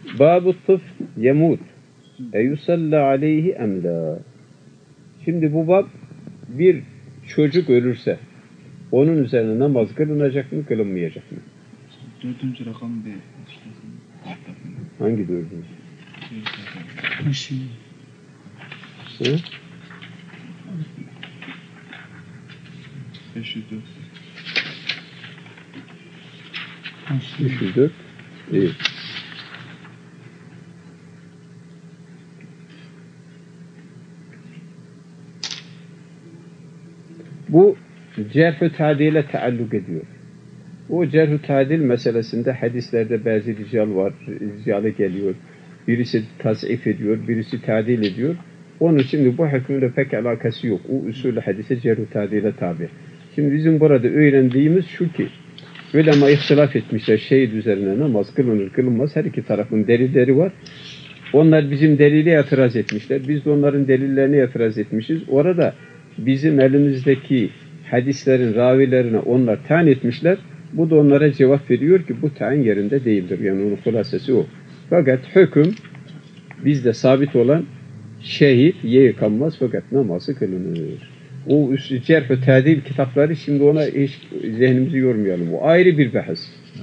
Babu tıf yemut eyusalla aleyhi emla. Şimdi bu bab bir çocuk ölürse onun üzerine namaz kılınacak mı kılınmayacak mı? Dördüncü rakam bir. Hangi dördüncü? Hı? 504. 504. İyi. Bu cerh-ü tadile taalluk ediyor. O cerh-ü tadil meselesinde hadislerde bazı rical var, ricale geliyor. Birisi tas'if ediyor, birisi tadil ediyor. Onun şimdi bu hükümle pek alakası yok. O usulü hadise cerh-ü tadile tabi. Şimdi bizim burada öğrendiğimiz şu ki, ulema ihtilaf etmişler şehit üzerine namaz kılınır kılınmaz. Her iki tarafın delilleri var. Onlar bizim delile itiraz etmişler. Biz de onların delillerine itiraz etmişiz. Orada bizim elimizdeki hadislerin ravilerine onlar tayin etmişler. Bu da onlara cevap veriyor ki bu tayin yerinde değildir. Yani onun hulasesi o. Fakat hüküm bizde sabit olan şehit yıkanmaz fakat namazı kılınır. O cerh-ü tadil kitapları şimdi ona hiç zihnimizi yormayalım. O ayrı bir bahis.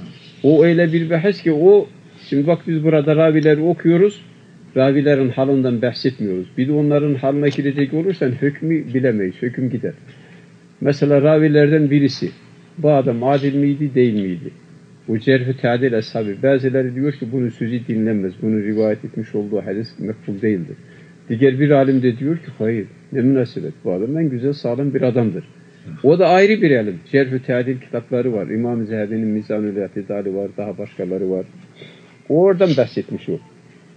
O öyle bir bahis ki o şimdi bak biz burada ravileri okuyoruz. Ravilerin halından bahsetmiyoruz. Bir de onların haline girecek olursan hükmü bilemeyiz. Hüküm gider. Mesela ravilerden birisi bu adam adil miydi değil miydi? Bu cerh-ü tadil ashabı. Bazıları diyor ki bunun sözü dinlenmez. Bunu rivayet etmiş olduğu hadis mekbul değildir. Diğer bir alim de diyor ki hayır. Ne münasebet bu adam en güzel sağlam bir adamdır. O da ayrı bir ilim. Cerh-ü tadil kitapları var. İmam-ı Zehebi'nin Mizan-ül İtidali var. Daha başkaları var. O oradan bahsetmiş o.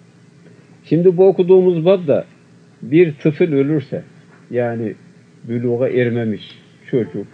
Şimdi bu okuduğumuz babda bir tıfıl ölürse yani büluğa ermemiş çocuk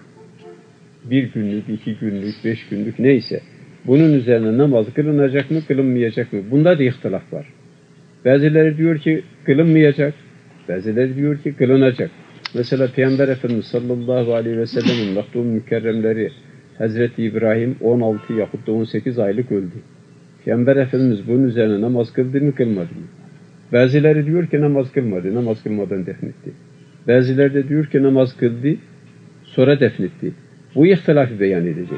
1 günlük, 2 günlük, 5 günlük neyse bunun üzerine namaz kılınacak mı kılınmayacak mı? Bunda da ihtilaf var. Bazıları diyor ki kılınmayacak, bazıları diyor ki kılınacak. Mesela Peygamber Efendimiz sallallahu aleyhi ve sellem'in mahdum mükerremleri Hazreti İbrahim 16 yahut da 18 aylık öldü. Peygamber Efendimiz bunun üzerine namaz kıldı mı kılmadı mı? Bazıları diyor ki namaz kılmadı, namaz kılmadan defnetti. Bazıları da diyor ki namaz kıldı, sonra defnetti. Bu ihtilafı beyan edecek.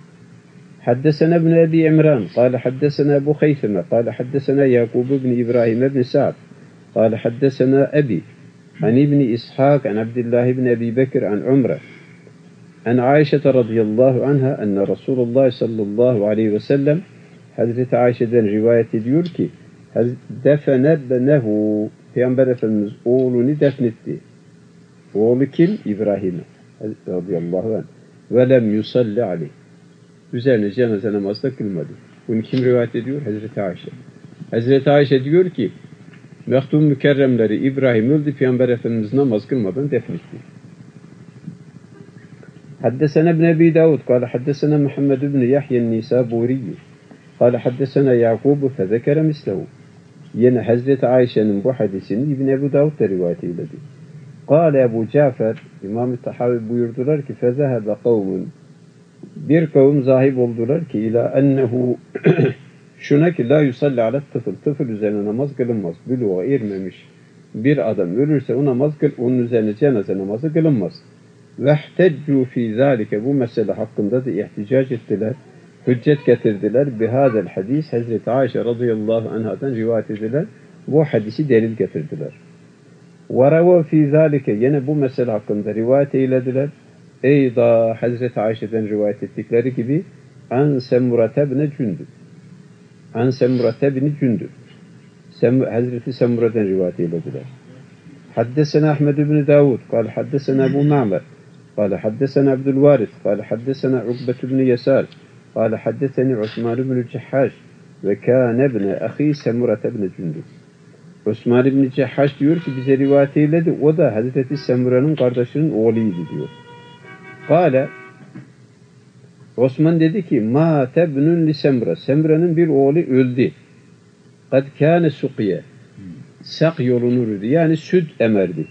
حدثنا ابن أبي عمران قال حدثنا أبو خيثمة قال حدثنا يعقوب بن إبراهيم بن سعد قال حدثنا أبي عن ابن إسحاق عن عبد الله بن أبي بكر عن عمرة عن عائشة رضي الله عنها أن رسول الله صلى الله عليه وسلم Hazreti Ayşe'den rivayet ediyor ki defene benehu Peygamber Efendimiz oğlunu defnetti. Oğlu kim? İbrahim'e radıyallahu anh. Ve lem yusalli aleyh. Üzerine cenaze namazı da kılmadı. Bunu kim rivayet ediyor? Hazreti Ayşe. Hazreti Ayşe diyor ki mehdum mükerremleri İbrahim öldü. Peygamber Efendimiz namaz kılmadan defnetti. Haddesena ibn Ebi Davud kâle haddesena Muhammed ibn Yahya Nisaburi kâle haddesena Ya'kub fezekere mislehu. Yine Hazreti Ayşe'nin bu hadisini İbn Ebu Davud da rivayet eyledi. Kâle Ebu Cafer İmam-ı Tahavi buyurdular ki fezehebe kavmun bir kavim zahib oldular ki ila ennehu şuna ki la yusalli ala tıfıl tıfıl üzerine namaz kılınmaz. Büluğa ermemiş bir adam ölürse o namaz onun üzerine cenaze namazı kılınmaz. Vehteccu fi zalike bu mesele hakkında da ihticac ettiler. Hüccet getirdiler. Bihadel hadis Hazreti Ayşe radıyallahu anhadan rivayet ediler. Bu hadisi delil getirdiler. وَرَوَى فِي ذَٰلِكَ yine bu mesele hakkında rivayet eylediler. Eyda Hazreti Ayşe'den rivayet ettikleri gibi an Semurate bne Cündüb. An Semurate bni Cündüb. Hazreti Semura'dan rivayet eylediler. Haddesena Ahmed ibn Davud. Kâle haddesena Ebu Ma'mer. Kâle haddesena Abdülvaris. Kâle haddesena Ukbet ibn Yesar. Kâle haddeseni Osman ibn Cehhaş. Ve kâne ibne ahi Semurate bne Cündüb. Osman ibn Cehhaş diyor ki bize rivayet eyledi. O da Hazreti Semura'nın kardeşinin oğluydu diyor. Kâle Osman dedi ki ma tebnun li Semura. Semura'nın bir oğlu öldü. Kad kâne sukiye. Sak yolunurdu. Yani süt emerdi.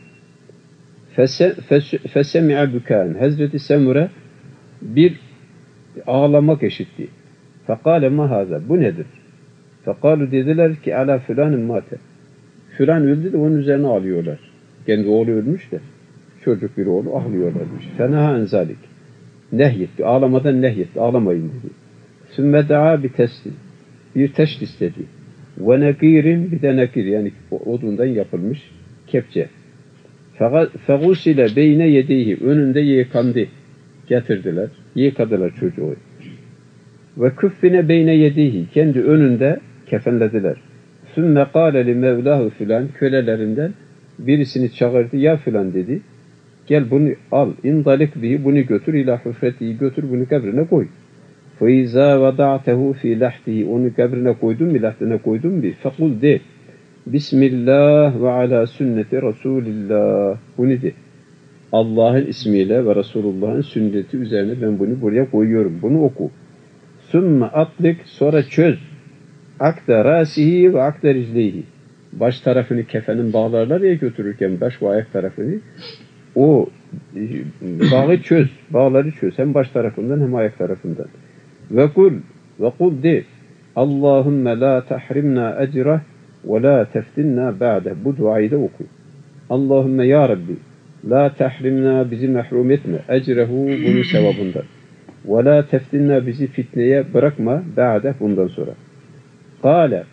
Fesemi'a bükân. Hazreti Semura bir ağlamak işitti. Fekâle ma hâzâ. Bu nedir? Fekalu dediler ki ala filanın mate. Filan öldü de onun üzerine alıyorlar. Kendi oğlu ölmüş de. Çocuk bir oğlu ağlıyorlarmış. Fenaha enzalik. Nehyetti. Ağlamadan nehyetti. Ağlamayın dedi. Sümme da'a bir teslim. Bir teşt istedi. Ve nekirin bir de nekir. Yani odundan yapılmış kepçe. Fegusile beyne yedihi. Önünde yıkandı. Getirdiler. Yıkadılar çocuğu. Ve küffine beyne yedihi. Kendi önünde kefenlediler. Sümme kâle li mevlahu filan. Kölelerinden birisini çağırdı. Ya filan dedi. Gel bunu al. İndalik bihi. Bunu götür. İlâ hufretihi. Götür bunu kabrine koy. فَاِذَا وَضَعْتَهُ ف۪ي لَحْتِهِ Onu kabrine koydun mu, lahtine koydun mu? فَقُلْ de. Bismillah ve ala sünneti Resulillah. Bunu de. Allah'ın ismiyle ve Resulullah'ın sünneti üzerine ben bunu buraya koyuyorum. Bunu oku. Sümme atlık, sonra çöz. Akda rasihi ve akda ricleyhi. Baş tarafını kefenin bağlarlar ya götürürken baş ve ayak tarafını. O bağı çöz. Bağları çöz. Hem baş tarafından hem ayak tarafından. Ve kul de. Allahümme la tahrimna ecrah ve la teftinna ba'de. Bu duayı da oku. Allahümme ya Rabbi la tahrimna bizi mahrum etme. Ecrehu bunun sevabından. Ve la teftinna bizi fitneye bırakma ba'de bundan sonra. Kale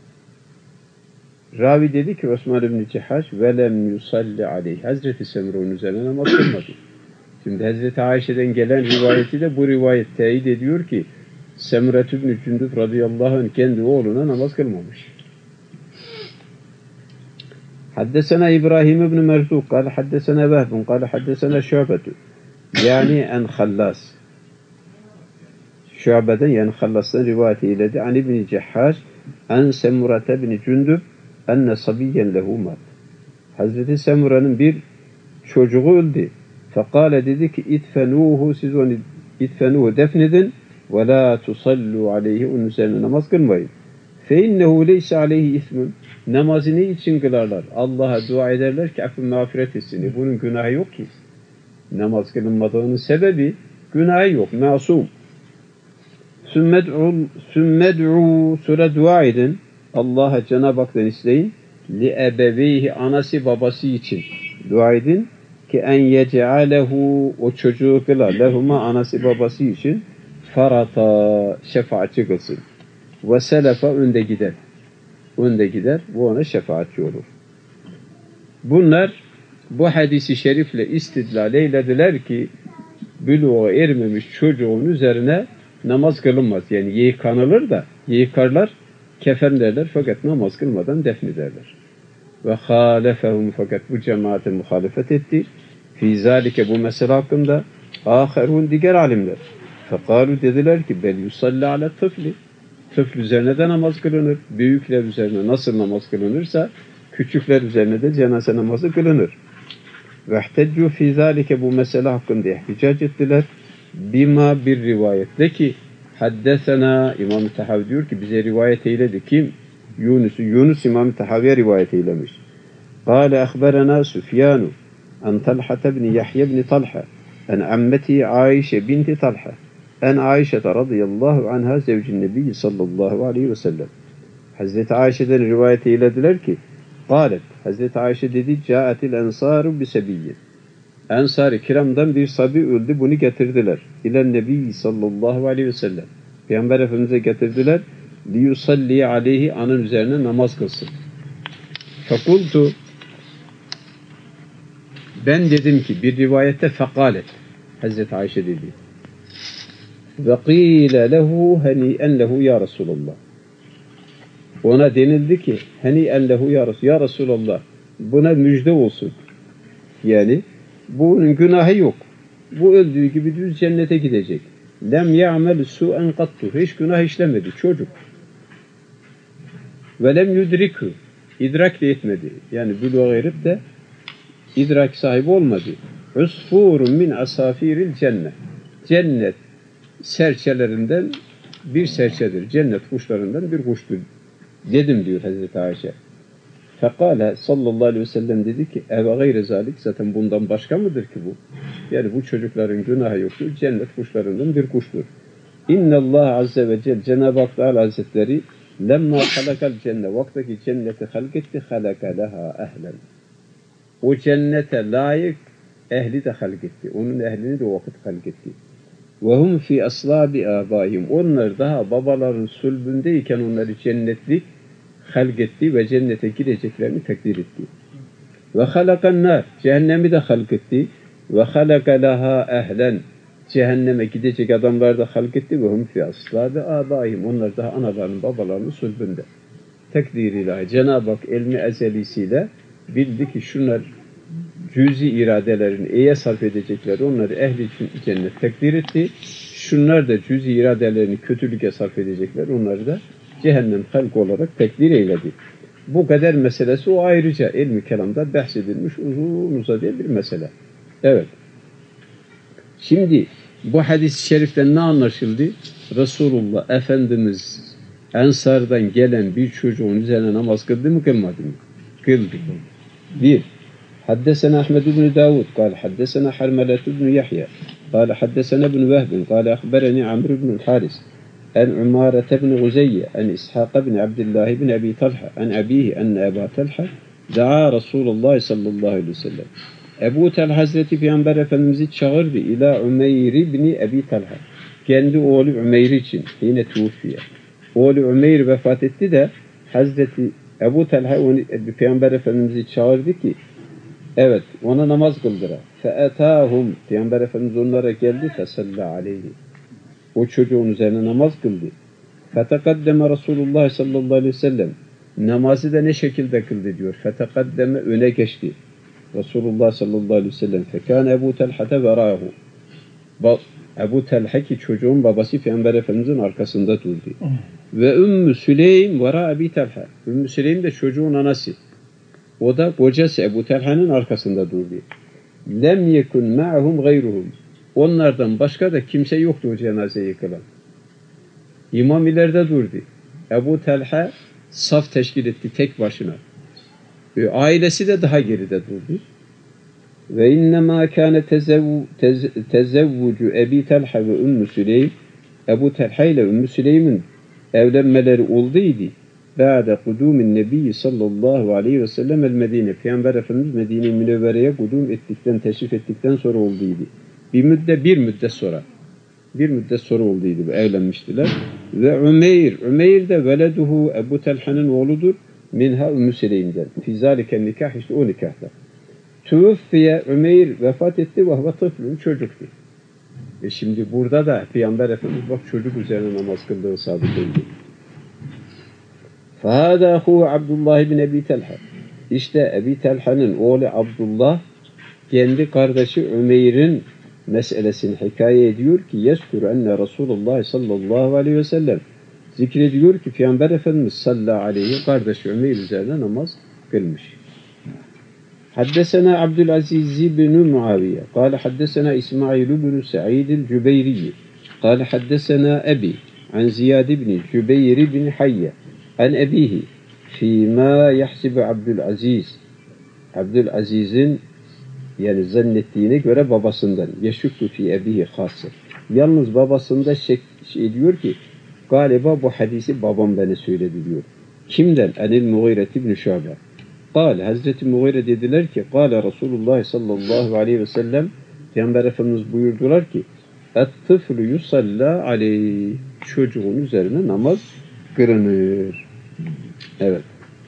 Ravi dedi ki Osman İbn-i Cihaş ve lem yusalli aleyh. Hazreti Semra onun üzerine namaz kılmadı. Şimdi Hazreti Ayşe'den gelen rivayeti de bu rivayet teyit ediyor ki Semret İbn-i Cündüb radıyallahu anh kendi oğluna namaz kılmamış. Haddesena İbrahim İbn Merzuk kâle haddesena Vehbun kâle haddesena Şu'betu yani en Hallas. Şu'beden yani Hallas'tan rivayet eyledi. An İbn-i Cihaş en Semret İbn Cündüb enne sabiyyen lehu mat. Hazreti Semra'nın bir çocuğu öldü. Fekale dedi ki itfenuhu siz onu itfenuhu defnedin ve la tusallu aleyhi onun üzerine namaz kılmayın. Fe innehu leyse aleyhi ismun. Namazı ne için kılarlar? Allah'a dua ederler ki affı mağfiret etsin. Bunun günahı yok ki. Namaz kılınmadığının sebebi günahı yok. Masum. Sümmed'u sonra dua edin. Allah'a Cenab-ı Hak'tan isteyin. Li ebeveyhi anası babası için dua edin ki en yecealehu o çocuğu kılar. Lehuma anası babası için farata şefaatçi kılsın. Ve selefa önde gider. Önde gider. Bu ona şefaatçi olur. Bunlar bu hadisi şerifle istidlal eylediler ki buluğa ermemiş çocuğun üzerine namaz kılınmaz. Yani yıkanılır da yıkarlar, kefenlerler fakat namaz kılmadan defnederler. Ve halefehum fakat bu cemaate muhalefet etti. Fî zâlike bu mesele hakkında âherûn diğer alimler. Fekâlu dediler ki bel yusalli ala tıfli. Tıfl üzerine de namaz kılınır. Büyükler üzerine nasıl namaz kılınırsa küçükler üzerine de cenaze namazı kılınır. Vehteccu fî zâlike bu mesele hakkında ihticac ettiler. Bima bir rivayetle ki haddesena İmam-ı Tahavi diyor ki bize rivayet eyledi. Kim? Yunus İmam-ı Tahavi'ye rivayet eylemiş. Kâle ehberena Süfyanu an Talha bin Yahya bin Talha en ammeti Ayşe binti Talha en Ayşe radıyallahu anha zevcin nebi sallallahu aleyhi ve sellem. Hazreti Ayşe'den rivayet eylediler ki kâlet Hazreti Ayşe dedi câetil ensâru bisebiyyin. Ensar-ı kiramdan bir sabi öldü, bunu getirdiler. İlen Nebi sallallahu aleyhi ve sellem. Peygamber Efendimiz'e getirdiler. Liyusalli aleyhi anın üzerine namaz kılsın. Fekultu ben dedim ki bir rivayette fekalet. Hazreti Ayşe dedi. Ve qîle lehu heni'en lehu ya Resulallah. Ona denildi ki heni'en lehu ya Resulallah. Buna müjde olsun. Yani bunun günahı yok. Bu öldüğü gibi düz cennete gidecek. Lem ya'mel su'en kattu. Hiç günah işlemedi. Çocuk. Ve lem yudrikhu. İdrak de etmedi. Yani buluğa erip de idrak sahibi olmadı. Usfurun min asafiril cennet. Cennet serçelerinden bir serçedir. Cennet kuşlarından bir kuştur. Dedim diyor Hazreti Ayşe. Fekale sallallahu aleyhi ve sellem dedi ki eve gayre zalik zaten bundan başka mıdır ki bu? Yani bu çocukların günahı yoktur. Cennet kuşlarından bir kuştur. İnnallah azze ve celle Cenab-ı Hak Teala Hazretleri Lemma halakal cennet. Vaktaki cenneti halketti. Halaka leha ehlen. O cennete layık ehli de halketti. Onun ehlini de o vakit halketti. Ve hum fi aslabi abayhim. Onlar daha babaların sulbündeyken onları cennetlik halketti ve cennete gireceklerini takdir etti. Ve halakan nar. Cehennemi de halketti. Ve halaka leha ehlen. Cehenneme gidecek adamlar da halketti ve hum fi aslabi abayhim. Onlar daha analarının babalarının sulbünde. Takdir ilahi. Cenab-ı Hak ilmi ezelisiyle bildi ki şunlar cüzi iradelerini eye sarf edecekler. Onları ehli için cennet takdir etti. Şunlar da cüzi iradelerini kötülüke sarf edecekler. Onları da cehennem halk olarak takdir eyledi. Bu kader meselesi o ayrıca ilmi kelamda bahsedilmiş uzun uzadıya bir mesele. Evet. Şimdi bu hadis-i şeriften ne anlaşıldı? Resulullah Efendimiz Ensar'dan gelen bir çocuğun üzerine namaz kıldı mı kılmadı mı? Kıldı. Bir. حدثنا أحمد بن داود قال حدثنا حرملة بن يحيى قال حدثنا ابن وهب قال أخبرني عمرو بن الحارث عن عمارة بن غزية عن إسحاق بن عبد الله بن أبي طلحة عن أبيه أن أبا طلحة دعا رسول الله صلى الله عليه وسلم. Ebu Talha Hazreti Peygamber Efendimiz'i çağırdı ila Ümeyr ibn Ebi Talha. Kendi oğlu Ümeyr için yine tuğfiye. Oğlu Ümeyr vefat etti de Hazreti Ebu Talha onu Peygamber Efendimiz'i çağırdı ki evet ona namaz kıldıra. Fe'etahum Peygamber Efendimiz onlara geldi fesalla aleyhi. O çocuğun üzerine namaz kıldı. Fetekaddeme Resulullah sallallahu aleyhi ve sellem. Namazı da ne şekilde kıldı diyor. Fetekaddeme öne geçti. Resulullah sallallahu aleyhi ve sellem. Fekâne Ebu Talha'da verâhu. Ebu Talha ki çocuğun babası Peygamber Efendimiz'in arkasında durdu. Ve Ümmü Süleym vera Ebi Talha. Ümmü Süleym de çocuğun anası. O da kocası Ebu Talha'nın arkasında durdu. Lem yekun ma'hum gayruhum. Onlardan başka da kimse yoktu o cenazeyi kılan. İmam ileride durdu. Ebu Talha saf teşkil etti tek başına. Ailesi de daha geride durdu. Ve innemâ kâne tezevvucu Ebi Talha ve Ümmü Süleym. Ebu Talha ile Ümmü Süleym'in evlenmeleri olduydu. Ba'de kudumin Nebi sallallahu aleyhi ve sellem el Medine. Peygamber Efendimiz Medine-i Münevvere'ye kudum ettikten, teşrif ettikten sonra olduydu. Bir müddet sonra olduydu. Evlenmiştiler. Ve Ümeyr de veleduhu Ebu Talha'nın oğludur. Minha Ümmü Süleym'den. Fizaliken nikah işte o nikahta. Tüvfiye Ümeyr vefat etti ve huve tıflun çocuktu. Şimdi burada da Peygamber Efendimiz bak çocuk üzerine namaz kıldığı sabit oldu. Fâdâ hû Abdullah bin Ebi Talha. İşte Ebi Talha'nın oğlu Abdullah kendi kardeşi Ümeyr'in meselesini hikaye ediyor ki yeskûr enne Resulullah sallallahu aleyhi ve sellem zikrediyor ki Peygamber Efendimiz sallallahu aleyhi kardeşi Ümeyr üzerine namaz kılmış. Haddesena Abdülaziz ibn Muaviye kâle haddesena İsmail ibn Sa'id el-Cübeyri kâle haddesena Ebi an Ziyad ibn Cübeyr ibn Hayye an ebihi fîmâ yahsibu Abdülaziz'in yani zannettiğine göre babasından yeşuktu fi ebihi hâsır. Yalnız babasında diyor ki galiba bu hadisi babam bana söyledi diyor. Kimden? Enil Mughire ibn Şu'be. Kâle Hazreti Mughire dediler ki kâle Resulullah sallallahu aleyhi ve sellem Peygamber Efendimiz buyurdular ki et-tıflu yusalla aleyh çocuğun üzerine namaz kılınır. Evet.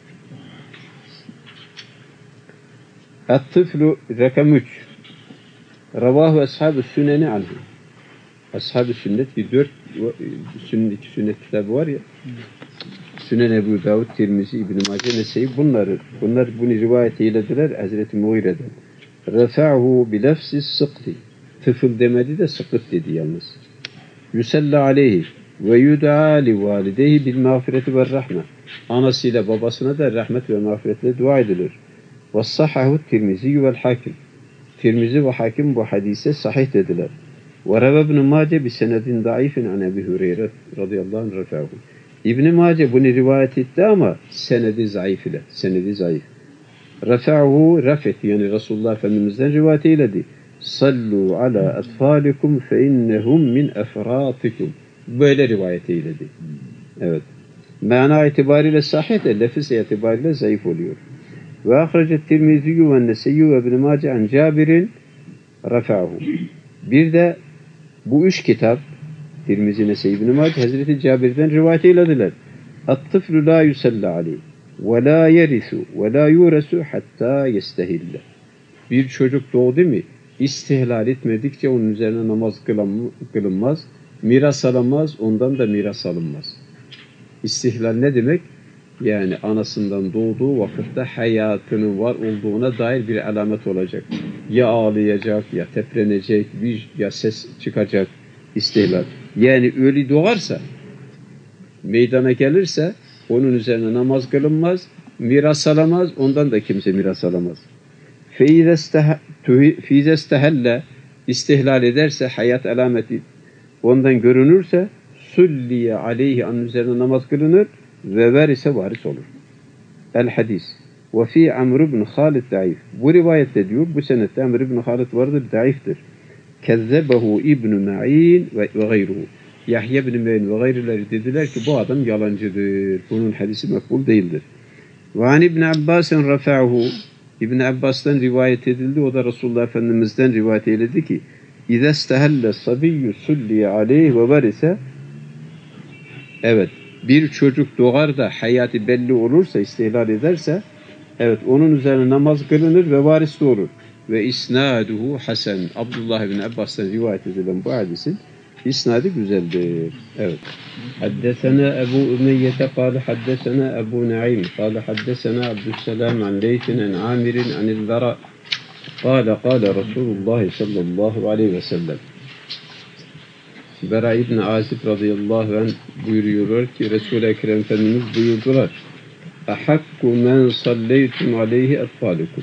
Et-tıflu rakam 3. Ravahu ashab-ı süneni anhu. Ashab-ı sünnet bir 4 sünnet kitabı var ya. Sünen Ebu Davud, Tirmizi, İbn-i Mace, Nese'yi bunlar bunu rivayet eylediler Hazreti Muğire'den. Refa'hu bi lafzi sıkti. Tıfıl demedi de sıkıt dedi yalnız. Yusalla aleyhi ve yud'a li valideyhi bil mağfireti ve rahme. Anasıyla babasına da rahmet ve mağfiretle dua edilir. Ve sahahu Tirmizi vel hakim. Tirmizi ve hakim bu hadise sahih dediler. Ve reva İbn-i Mace bi senedin daifin an Ebi Hureyre radıyallahu anh refa'hu. İbn-i Mace bunu rivayet etti ama senedi zayıf ile. Senedi zayıf. Refa'hu rafet yani Resulullah Efendimiz'den rivayet eyledi. Sallu ala atfalikum fe innehum min efratikum. Böyle rivayet eyledi. Evet. Mana itibariyle sahih de lefis itibariyle zayıf oluyor. Ve ahrecet Tirmizi ve Nese'yi ve İbn Mace an Cabir'in rafa'hu. Bir de bu üç kitap Tirmizi, Nese'yi, İbn Mace Hazreti Cabir'den rivayet eylediler. At-tıflu la yusalla aleyh ve la yerisu ve la yuresu hatta yestehille. Bir çocuk doğdu mu istihlal etmedikçe onun üzerine namaz kılınmaz, miras alınmaz, ondan da miras alınmaz. İstihlal ne demek? Yani anasından doğduğu vakitte hayatının var olduğuna dair bir alamet olacak. Ya ağlayacak, ya teprenecek, ya ses çıkacak istihlal. Yani ölü doğarsa, meydana gelirse onun üzerine namaz kılınmaz, miras alamaz, ondan da kimse miras alamaz. فَاِذَا اسْتَهَلَّ istihlal ederse, hayat alameti ondan görünürse sulliye aleyhi anın üzerine namaz kılınır ve verise varis olur. El hadis. Ve fi Amr ibn Halid daif. Bu rivayette diyor, bu senette Amr ibn Halid vardır, daiftir. Kezzebehu İbn Ma'in ve gayruhu. Yahya ibn Ma'in ve gayrileri dediler ki bu adam yalancıdır. Bunun hadisi makbul değildir. Ve an İbn Abbas'ın rafa'hu. İbn Abbas'tan rivayet edildi. O da Resulullah Efendimiz'den rivayet eyledi ki İzâ istehelle sabiyyü sulliye aleyh ve verise. Evet, bir çocuk doğar da hayatı belli olursa, istihlal ederse, evet onun üzerine namaz kılınır ve varis de olur. Ve isnaduhu hasen. Abdullah ibn Abbas'tan rivayet edilen bu hadisin isnadı güzeldir. Evet. Haddesena Ebu Ümeyyete kâle haddesena Ebu Naim kâle haddesena Abdüsselam an Leytin an Amirin anil Vera kâle Resulullah sallallahu aleyhi ve sellem. Bera İbn Azib radıyallahu anh buyuruyorlar ki Resul-i Ekrem Efendimiz buyurdular. Ahakku men salleytum aleyhi etfalikum.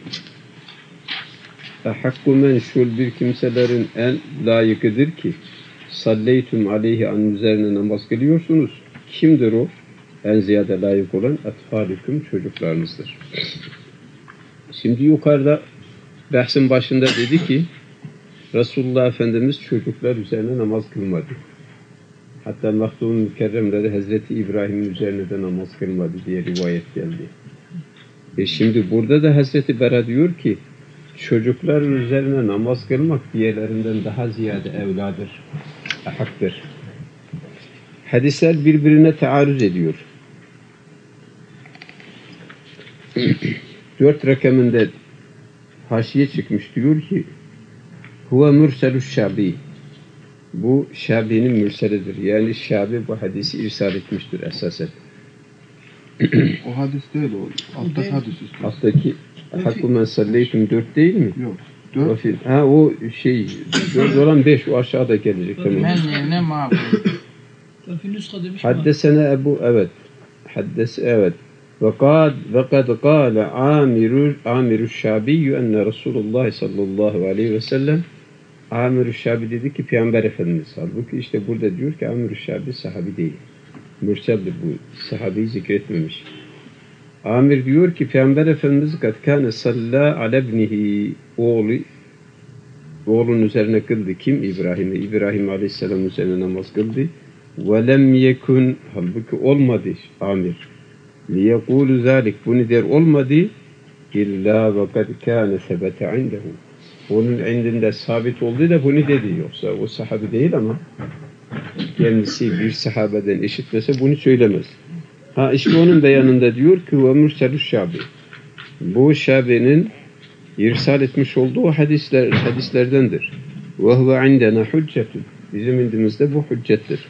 Ahakku men şul bir kimselerin en layıkıdır ki salleytum aleyhi anın üzerine namaz kılıyorsunuz. Kimdir o? En ziyade layık olan etfalikum çocuklarınızdır. Şimdi yukarıda bahsin başında dedi ki Resulullah Efendimiz çocuklar üzerine namaz kılmadı. Hatta Mahdum Mükerrem'de Hazreti İbrahim'in üzerine de namaz kılmadı diye rivayet geldi. Şimdi burada da Hazreti Bera diyor ki çocukların üzerine namaz kılmak diğerlerinden daha ziyade evladır, haktır. Hadisler birbirine taarruz ediyor. 4 rakamında haşiye çıkmış diyor ki huve mürselüş şabi. Bu Şabi'nin mürselidir. Yani Şabi bu hadisi irsal etmiştir esasen. O hadis değil o. Alttaki hadis işte. Alttaki Hakku men salleytum 4 değil mi? Yok. 4. Ha o şey 4 olan 5 o aşağıda gelecek. Tamam. Ne ma'bul. Haddesene Ebu evet. Evet. Ve kad kâle Amiru Şabiyyü enne Resulullah sallallahu aleyhi ve sellem Amir-ü Şabi dedi ki Peygamber Efendimiz. Halbuki işte burada diyor ki Amir-ü Şabi sahabi değil. Mürseldir bu. Sahabeyi zikretmemiş. Amir diyor ki Peygamber Efendimiz kad kâne sallâ alebnihi oğlun üzerine kıldı. Kim? İbrahim'e. İbrahim Aleyhisselam üzerine namaz kıldı. Ve lem yekun halbuki olmadı Amir. Liyekûlu zâlik bunu der olmadı illa ve kad kâne sebete indehu. Onun indinde sabit oldu da bunu dedi. Yoksa o sahabi değil ama kendisi bir sahabeden işitmese bunu söylemez. Ha işte onun beyanında diyor ki ve mürselüş Şabi. Bu Şabi'nin irsal etmiş olduğu hadislerdendir. Ve huve indena hüccetun. Bizim indimizde bu hüccettir.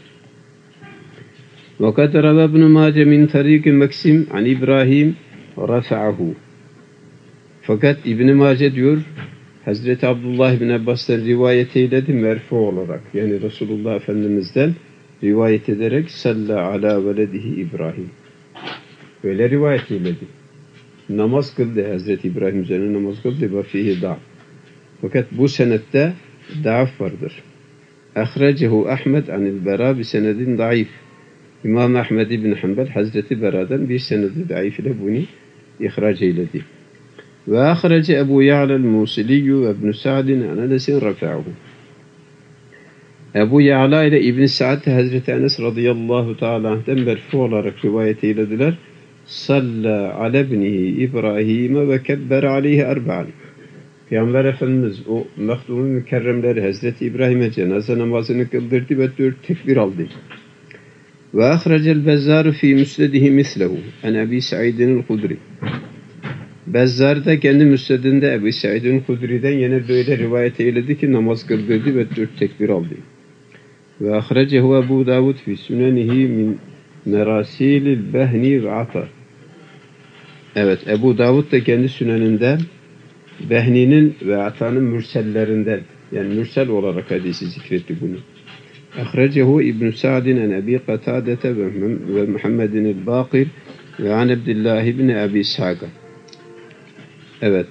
Ve kad rava İbn Mace min tariki Maksim an İbrahim rafa'ahu. Fakat İbn Mace diyor Hazreti Abdullah bin Abbas'tan rivayet eyledi merfu olarak. Yani Resulullah Efendimiz'den rivayet ederek salla ala veledihi İbrahim. Böyle rivayet eyledi. Namaz kıldı. Hazreti İbrahim üzerine namaz kıldı. Ve fihi da'f. Fakat bu senette da'f vardır. Ahrecehu Ahmed anil Bera bi senedin daif. İmam Ahmed ibn Hanbel Hazreti Bera'dan bir senedi daif ile bunu ihraç eyledi. Ve ahrece Ebu Ya'la'l Musiliyyü ve İbn Sa'din an Enes'in rafa'ahu. Ebu Ya'la ile İbn Sa'd Hazreti Enes radıyallahu teala anh'ten merfu olarak rivayet eylediler. Salla ala ibnihi İbrahim ve kebber aleyhi erba'an. Peygamber Efendimiz o mehdumu mükerremleri Hazreti İbrahim'e cenaze namazını kıldırdı ve 4 tekbir aldı. Ve ahrecel Bezzar fi müsnedihi mislehu en Ebi Sa'id'in Hudri. Bezzar da kendi müsnedinde Ebu Sa'id'in Hudri'den yine böyle rivayet eyledi ki namaz kıldırdı ve 4 tekbir aldı. Ve ahrecehu Ebu Davud fi sünenihi min merasilil behni ve ata. Evet, Ebu Davud da kendi süneninde Behni'nin ve Ata'nın mürsellerinden, yani mürsel olarak hadisi zikretti bunu. Ahrecehu İbn-i Sa'din en Ebi Katadete ve Muhammedin el-Bakir ve an Abdullah ibn Ebi Sa'ga. Evet,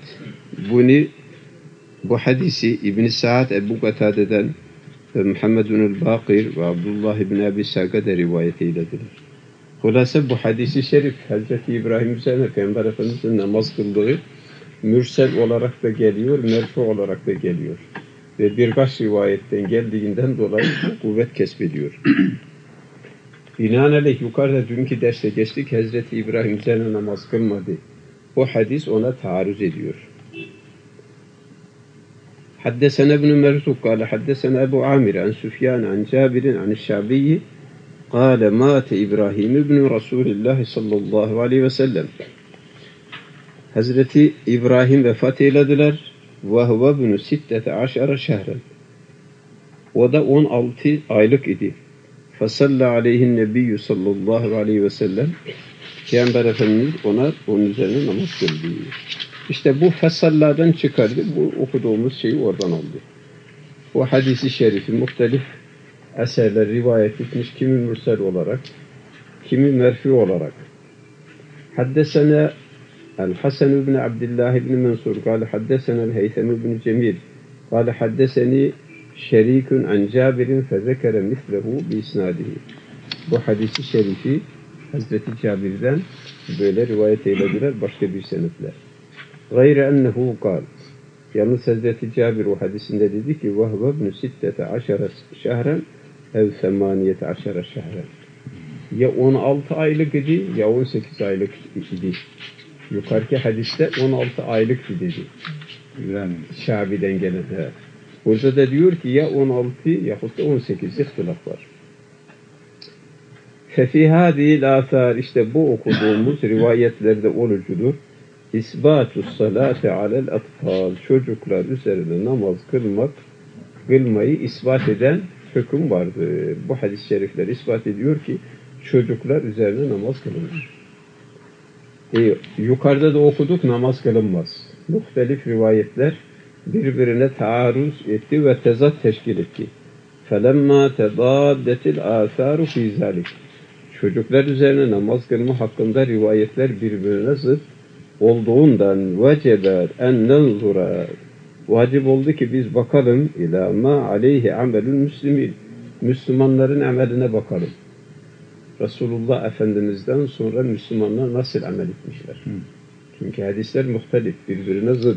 bu hadisi İbn-i Sa'd Ebu Katade'den ve Muhammedun el-Bakir ve Abdullah ibn Ebi Sa'ga da rivayet eylediler. Hulasa bu hadisi şerif Hazreti İbrahim üzerine Peygamber Efendimiz'in namaz kıldığı mürsel olarak da geliyor, merfu olarak da geliyor. Ve birkaç rivayetten geldiğinden dolayı kuvvet kesbediyor. Binaenaleyh yukarıda dünkü derste geçtik, Hazreti İbrahim üzerine namaz kılmadı. O hadis ona taarruz ediyor. Haddesena ibn Merzuk kâle haddesena Ebu Amir an Süfyan an Cabir'in an Şabi'yi kâle mâte İbrahim ibn Resulillah sallallahu aleyhi ve sellem. Hazreti İbrahim vefat eylediler. Ve huve ibn 16 şehren. O da 16 aylık idi. Fesalla aleyhin nebiyyü sallallahu aleyhi ve sellem. Peygamber Efendimiz onun üzerine namaz kıldı. İşte bu fesalladan çıkardı. Bu okuduğumuz şeyi oradan aldı. Bu hadisi şerifi muhtelif eserler rivayet etmiş. Kimi mürsel olarak, kimi merfi olarak. Haddesene الحسن بن عبد الله بن منصور قال حدثنا الهيثم بن جميل قال حدثني شريك عن جابر فذكر مثله بإسناده. Bu hadisi şerifi Hazreti Cabir'den böyle rivayet eylediler başka bir senetle. Gayre ennehu kal. Yalnız Hazreti Cabir o hadisinde dedi ki vahve ibn 16 şehren ev 18 şehren. Ya 16 aylık idi ya 18 aylık idi. Yukarıki hadiste 16 aylık dedi. Yani Şabi'den gelen. Evet. Burada da diyor ki ya 16 yahut da 18 ihtilaf var. Fefi hadil athar, işte bu okuduğumuz rivayetlerde olucudur. İsbatu salati alel atfal, çocuklar üzerine namaz kılmayı ispat eden hüküm vardır. Bu hadis-i şerifler ispat ediyor ki çocuklar üzerine namaz kılınır. Yukarıda da okuduk namaz kılınmaz. Muhtelif rivayetler birbirine taarruz etti ve tezat teşkil etti. فَلَمَّا تَضَادَّتِ الْآثَارُ فِي ذَلِكِ. Çocuklar üzerine namaz kılma hakkında rivayetler birbirine zıt olduğundan veceber en nenzura, vacip oldu ki biz bakalım ila ma aleyhi amelül müslimin, Müslümanların ameline bakalım. Resulullah Efendimiz'den sonra Müslümanlar nasıl amel etmişler? Çünkü hadisler muhtelif, birbirine zıt.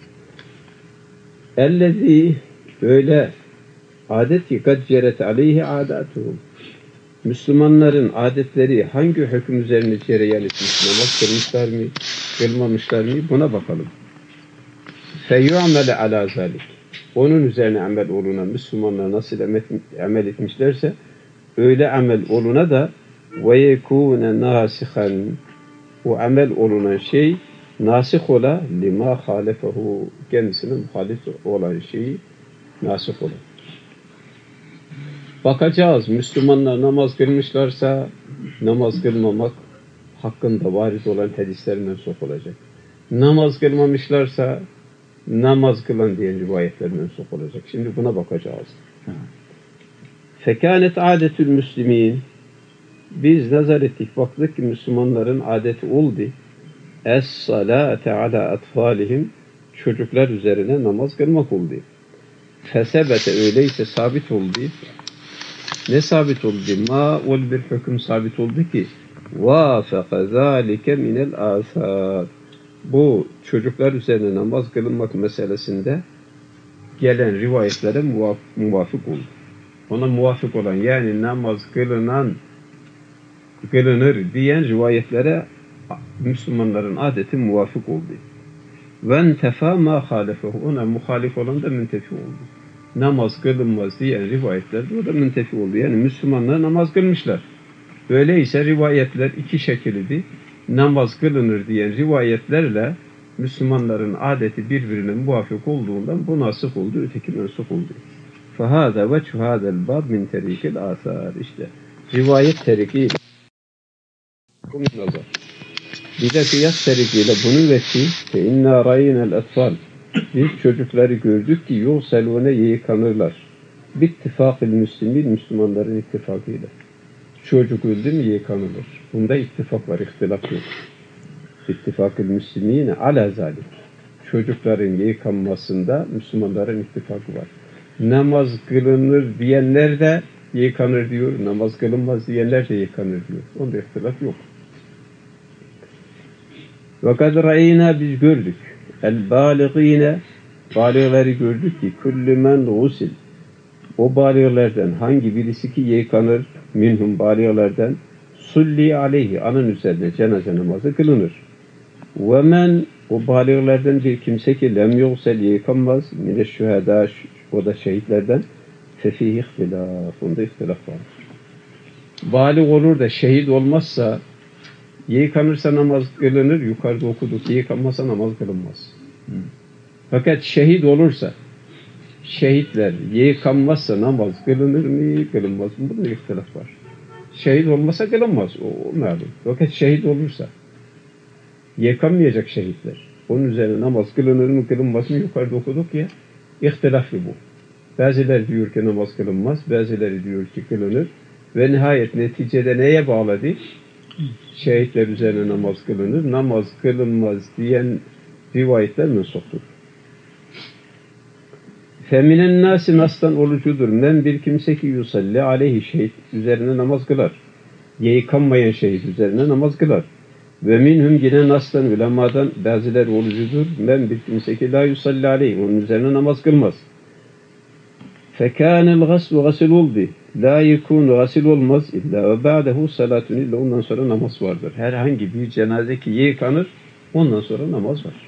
Ellezî, böyle adet-i kad ceret aleyhi adatuhum. Müslümanların adetleri hangi hüküm üzerine cereyan etmiş? Namaz kılmışlar mı, kılmamışlar mı? Buna bakalım. Feyyu'amele alâ zâlik. Onun üzerine amel oluna, Müslümanlar nasıl amel etmişlerse öyle amel oluna da ve yekûne nâsihan, o amel olunan şey nasih ola lima halefehu, kendisine muhalif olan şeyi nasih ola. Bakacağız, Müslümanlar namaz kılmışlarsa namaz kılmamak hakkında varid olan hadisler mensup olacak. Namaz kılmamışlarsa namaz kılan diye rivayetler mensup olacak. Şimdi buna bakacağız. Fekânet adetül müslimin, biz nazar ettik, baktık ki Müslümanların adeti oldu. Es-salâte alâ atfâlihim, çocuklar üzerine namaz kılmak oldu. Fesebete, öyleyse sabit oldu. Ne sabit oldu? Ma ol bir hüküm sabit oldu ki vâfeqe zâlike minel âsâr. Bu çocuklar üzerine namaz kılınmak meselesinde gelen rivayetlere muvafık oldu. ona muvafık olan, yani namaz kılınır diyen rivayetlere Müslümanların adeti muvafık oldu. Ve tefa ma halefehu, ona muhalif olan da müntefi oldu. Namaz kılınmaz diyen rivayetlerde o da müntefi oldu. Yani Müslümanlar namaz kılmışlar. Öyleyse rivayetler iki şekildi. Namaz kılınır diyen rivayetlerle Müslümanların adeti birbirine muvafık olduğundan bu nasık oldu, öteki mensuk oldu. فَهَذَا وَجْهُ هَذَا الْبَابِ مِنْ تَرِيكِ الْآثَارِ. İşte rivayet teriki bunun nazar. Bir de kıyas terikiyle bunun vekti فَاِنَّا رَيْنَا الْاَطْفَالِ. Biz çocukları gördük ki يُغْسَلُونَ yıkanırlar. بِاتِّفَاقِ الْمُسْلِمِينَ, Müslümanların ittifakıyla. Çocuk öldü mü yıkanılır. Bunda ittifak var, ihtilaf yok. İttifak-ı Müslümine ala zalik. Çocukların yıkanmasında Müslümanların ittifakı var. Namaz kılınır diyenler de yıkanır diyor, namaz kılınmaz diyenler de yıkanır diyor. Onda ihtilaf yok. Ve kad ra'ina, biz gördük. El baligine, baligleri gördük ki kullu men gusil. O baliglerden hangi birisi ki yıkanır, minhum baliglerden sulli aleyhi, anın üzerine cenaze namazı kılınır. Ve men, o baliglerden bir kimse ki lem yugsel, yıkanmaz, mine şühedâ, o da şehitlerden, fefîh ihtilaf, onda ihtilaf var. Balig olur da şehit olmazsa, yıkanırsa namaz kılınır, yukarıda okuduk, yıkanmazsa namaz kılınmaz. Fakat şehit olursa, şehitler yıkanmazsa namaz kılınır mı, kılınmaz mı? Bunda ihtilaf var. Şehit olmazsa kılınmaz, o malum. Fakat şehit olursa, yıkanmayacak şehitler, onun üzerine namaz kılınır mı, kılınmaz mı? Yukarıda okuduk ya, ihtilaflı bu. Bazıları diyor ki namaz kılınmaz, bazıları diyor ki kılınır ve nihayet neticede neye bağladı? Şehitler üzerine namaz kılınır, namaz kılınmaz diyen rivayetler mensuktur. Feminen nasi, nastan olucudur. Men bir kimse ki yusalli aleyhi, şehit üzerine namaz kılar. Yıkanmayan şehit üzerine namaz kılar. Ve minhum, yine nastan, ulemadan bazıları olucudur. Men bir kimse ki la yusalli aleyhi, onun üzerine namaz kılmaz. Fekânel gaslu, gasil oldu. La yekûnu, gasil olmaz. İlla ve ba'dehu salatun, illa ondan sonra namaz vardır. Herhangi bir cenaze ki yıkanır, ondan sonra namaz var.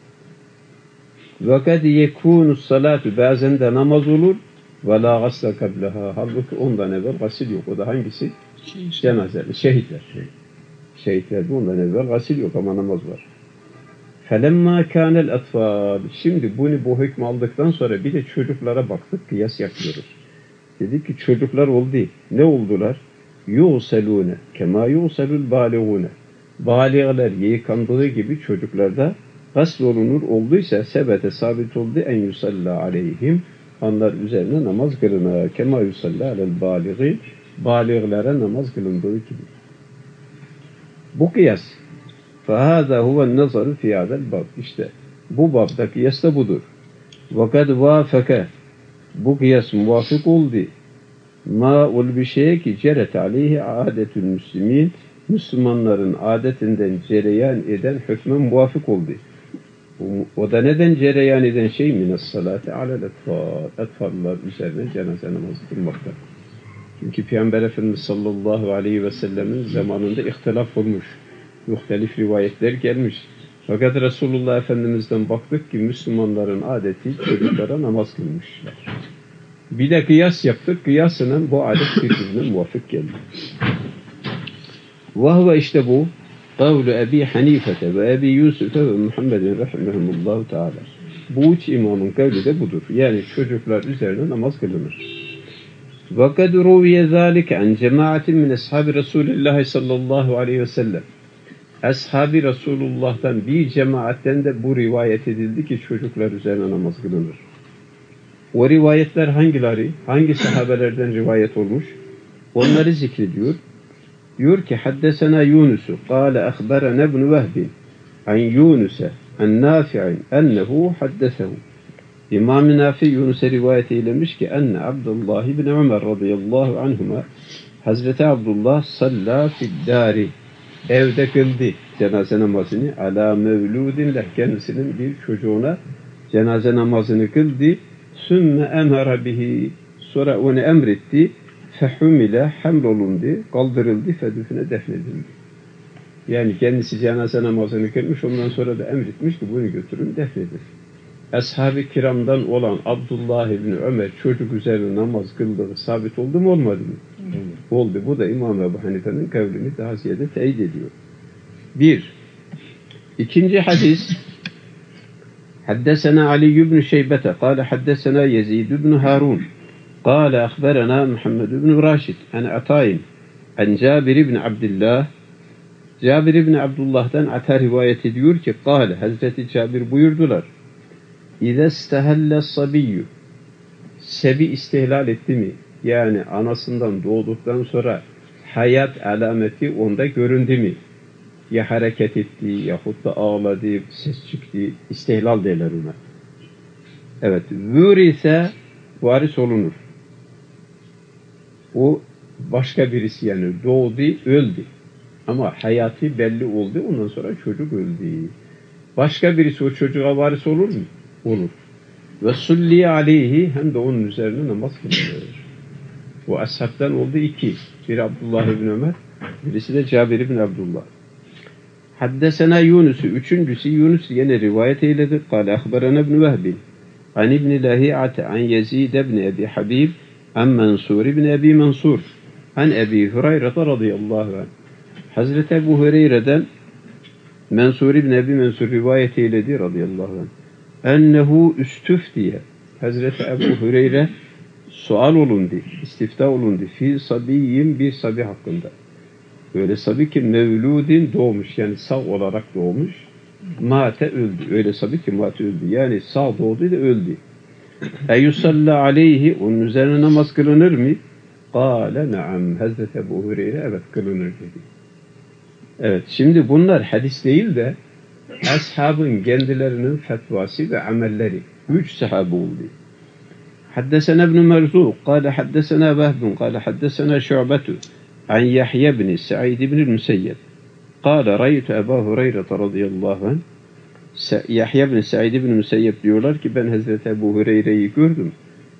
Ve kad yekûnu salatu, bazen de namaz olur. Ve la gasla kableha, halbuki ondan evvel gasil yok. O da hangisi? Cenaze, şehitler. Şehitlerde ondan evvel gasil yok ama namaz var. فَلَمَّا كَانَ الْاَطْفَالِ. Şimdi bu hükmü aldıktan sonra bir de çocuklara baktık, kıyas yapıyoruz. Dedik ki çocuklar oldu. Ne oldular? يُغْسَلُونَ كَمَا يُغْسَلُ الْبَالِغُونَ. Baligler yıkandığı gibi çocuklarda gasl olunur, olduysa sebete sabit oldu en yusalla aleyhim, onlar üzerine namaz kılına, kema yusalla alel baligin, baliglere namaz kılındığı gibi. Bu kıyas. فَهَذَا هُوَ النَّظَرُ فِي هَذَا الْبَابِ. İşte bu babda kıyas da budur. وَقَدْ وَافَكَ. Bu kıyas muvafık oldu. مَا ol bir şeye ki ceret aleyhi adetül müslimin, Müslümanların adetinden cereyan eden hükme muvafık oldu. O da neden cereyan eden şey? Mines salati alel etfal. Etfallar üzerine cenaze namazı kılmakta. Çünkü Peygamber Efendimiz sallallahu aleyhi ve sellemin zamanında ihtilaf olmuş. Muhtelif rivayetler gelmiş. Fakat Resulullah Efendimiz'den baktık ki Müslümanların adeti çocuklara namaz kılmışlar. Bir de kıyas yaptık. Kıyasının bu adet birbirine muvafık geldi. Vahve, işte bu kavlu Ebi Hanifete ve Ebi Yusuf'e ve Muhammedin rahimehumullahu teala. Bu üç imamın kavli de budur. Yani çocuklar üzerine namaz kılınır. وَقَدْ رُوِيَ ذَٰلِكَ عَنْ جَمَاعَةٍ مِنْ أَصْحَابِ رَسُولِ اللّٰهِ sallallahu aleyhi ve sellem. Ashab-ı Resulullah'tan bir cemaatten de bu rivayet edildi ki çocuklar üzerine namaz kılınır. O rivayetler hangileri? Hangi sahabelerden rivayet olmuş? Onları zikrediyor. Diyor ki haddesena Yunus'u kâle ahberene ibn Vehbin an Yunus'e an Nafi'in ennehu haddesehu. İmam-ı Nafi Yunus'a rivayet eylemiş ki enne Abdullah ibn Ömer radıyallahu anhuma, Hazreti Abdullah salla fiddari, evde kıldı cenaze namazını, ala mevludin leh, kendisinin bir çocuğuna cenaze namazını kıldı. Sümme emara bihi, Sonra onu emretti. Fehumile hamlolundu, kaldırıldı, fedüfüne defnedildi. Yani kendisi cenaze namazını kılmış, ondan sonra da emretmiş ki bunu götürün defnedin. Ashab-ı kiramdan olan Abdullah İbni Ömer çocuk üzerine namaz kıldığı sabit oldu mu olmadı mı? Oldu. Bu da İmam Ebu Hanife'nin kavlini daha ziyade teyit ediyor. Bir. İkinci hadis. Haddesena Ali ibn Şeybete kâle haddesena Yezid ibn Harun kâle akhberena Muhammed ibn Raşid an Atayim an Cabir ibn Abdullah. Cabir ibn Abdullah'dan Ata rivayet ediyor ki kâle Hazreti Cabir buyurdular. İze istehelle sabiyyü, sebi istihlal etti mi? Yani anasından doğduktan sonra hayat alameti onda göründü mü? Ya hareket etti, yahut da ağladı, ses çıktı, istihlal derler ona. Evet, vürise varis olunur. O başka birisi yani doğdu, öldü. Ama hayatı belli oldu, ondan sonra çocuk öldü. Başka birisi o çocuğa varis olur mu? Olur. Ve sulli aleyhi, hem de onun üzerine namaz kılınır. Bu ashabtan oldu iki. Biri Abdullah ibn Ömer, birisi de Cabir ibn Abdullah. Haddesena Yunus'u, üçüncüsü Yunus yine rivayet eyledi. Kâle ahberana ibn Vehbi. An ibn Lahi'ate an Yezid ibn Ebi Habib an Mansur ibn Ebi Mansur an Ebi Hureyre radıyallahu anh. Hazreti Ebu Hureyre'den Mansur ibn Ebi Mansur rivayet eyledi radıyallahu anh. Ennehu üstüftiye. Hazreti Ebu Hureyre sual olundu, istifta olundu. Fi sabiyyin, bir sabi hakkında. Öyle sabi ki mevludin doğmuş, yani sağ olarak doğmuş. Mate öldü. Öyle sabi ki mate öldü. Yani sağ doğdu da öldü. Eyyusalla aleyhi, onun üzerine namaz kılınır mı? Kâle naam. Hazreti Ebu Hureyre evet kılınır dedi. Evet, şimdi bunlar hadis değil de ashabın kendilerinin fetvası ve amelleri. 3 sahabe oldu. Haddesena ibn Merzuk, kâle haddesena Vehbun, kâle haddesena Şu'betu, an Yahya ibn Sa'id ibn Müseyyed. Kâle raytu Ebu Hureyre radıyallahu anh. Yahya ibn Sa'id ibn Müseyyed diyorlar ki ben Hazreti Ebu Hureyre'yi gördüm.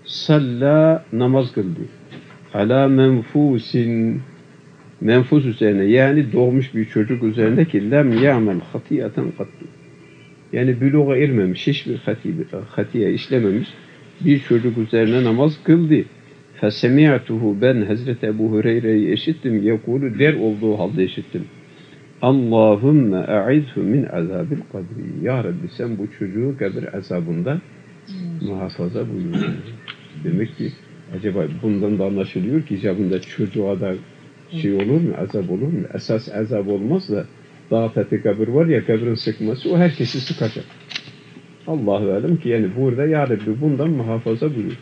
Salla, namaz kıldı. Ala menfusin, menfus üzerine, yani doğmuş bir çocuk üzerinde ki lem ya'mel hatiyaten kattu. Yani büluğa ermemiş, hiçbir hatiye işlememiş bir çocuk üzerine namaz kıldı. Fesemi'tuhu, ben Hazreti Ebu Hureyre'yi işittim. Yekulu, der olduğu halde işittim. Allahümme a'idhu min azabil kabri. Ya Rabbi sen bu çocuğu kabir azabından muhafaza buyur. Demek ki acaba bundan da anlaşılıyor ki icabında çocuğa da şey olur mu, azap olur mu? Esas azap olmaz da dağ tepe kabir var ya, kabrin sıkması o herkesi sıkacak. Allahu alem ki yani burada ya Rabbi bundan muhafaza buyur.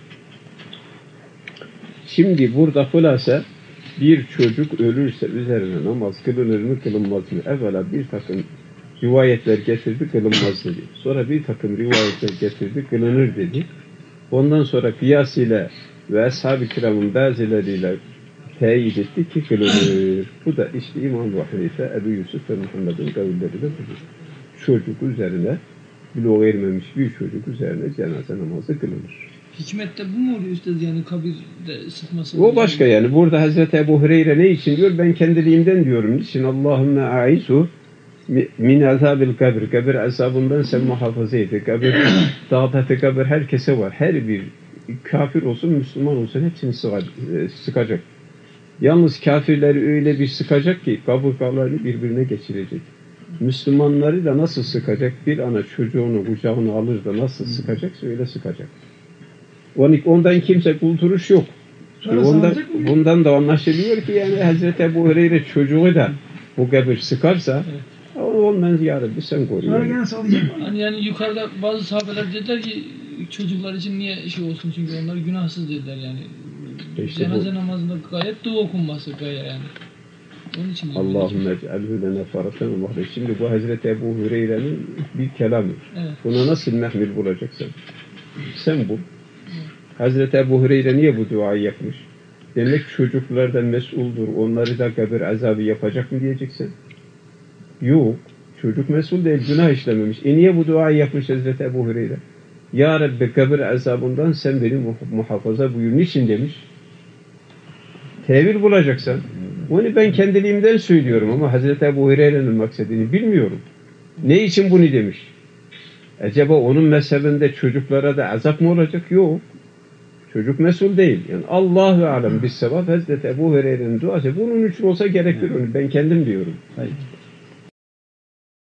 Şimdi burada hulasa bir çocuk ölürse üzerine namaz kılınır mı kılınmaz mı? Evvela bir takım rivayetler getirdi, kılınmaz dedi. Sonra bir takım rivayetler getirdi, kılınır dedi. Ondan sonra kıyas ile ve ashab-ı kiramın bazılarıyla teyit etti ki kılınır. Bu da işte İmam Hanife, Ebu Yusuf ve Muhammed'in kavulleri de budur. Çocuk üzerine, buluğa ermemiş bir çocuk üzerine cenaze namazı kılınır. Hikmette bu mu oluyor üstad, yani kabirde sıkması? O başka yani. Burada Hazreti Ebu Hureyre ne için diyor? Ben kendiliğimden diyorum. Niçin? Allahümme a'izu min azabil kabir. Kabir azabından sen muhafaza et. Kabir, dağdaki kabir herkese var. Her bir kafir olsun, Müslüman olsun hepsini sıkacak. Yalnız kafirleri öyle bir sıkacak ki kaburgalarını birbirine geçirecek. Müslümanları da nasıl sıkacak? Bir ana çocuğunu kucağına alır da nasıl sıkacaksa öyle sıkacak. Ondan kimse kurtuluş yok. Bundan da anlaşılıyor ki yani Hazreti Ebu Hureyre çocuğu da bu kabir sıkarsa olmaz ya Rabbi sen koru. Yani yukarıda bazı sahabeler dediler ki çocuklar için niye şey olsun, çünkü onlar günahsız dediler yani. İşte cenaze namazında gayet dua okunması gaye yani. Onun için Allahümme ec'alhu lene faraten Allah'la. Şimdi bu Hazreti Ebu Hureyre'nin bir kelamı. Evet. Buna nasıl mehmil bulacaksın? Sen bul. Hazreti Ebu Hureyre niye bu duayı yapmış? Demek çocuklardan mesuldur. Onları da kabir azabı yapacak mı diyeceksin? Yok. Çocuk mesul değil. Günah işlememiş. Niye bu duayı yapmış Hazreti Ebu Hureyre? Ya Rabbi kabir azabından sen beni muhafaza buyur. Niçin demiş? Tevil bulacaksan. Onu ben kendiliğimden söylüyorum ama Hazreti Ebu Hureyre'nin maksadını bilmiyorum. Ne için bunu demiş? Acaba onun mezhebinde çocuklara da azap mı olacak? Yok. Çocuk mesul değil. Yani Allahu alem bis sevap Hazreti Ebu Hureyre'nin duası bunun için olsa gerekir. Onu ben kendim diyorum. Hayır.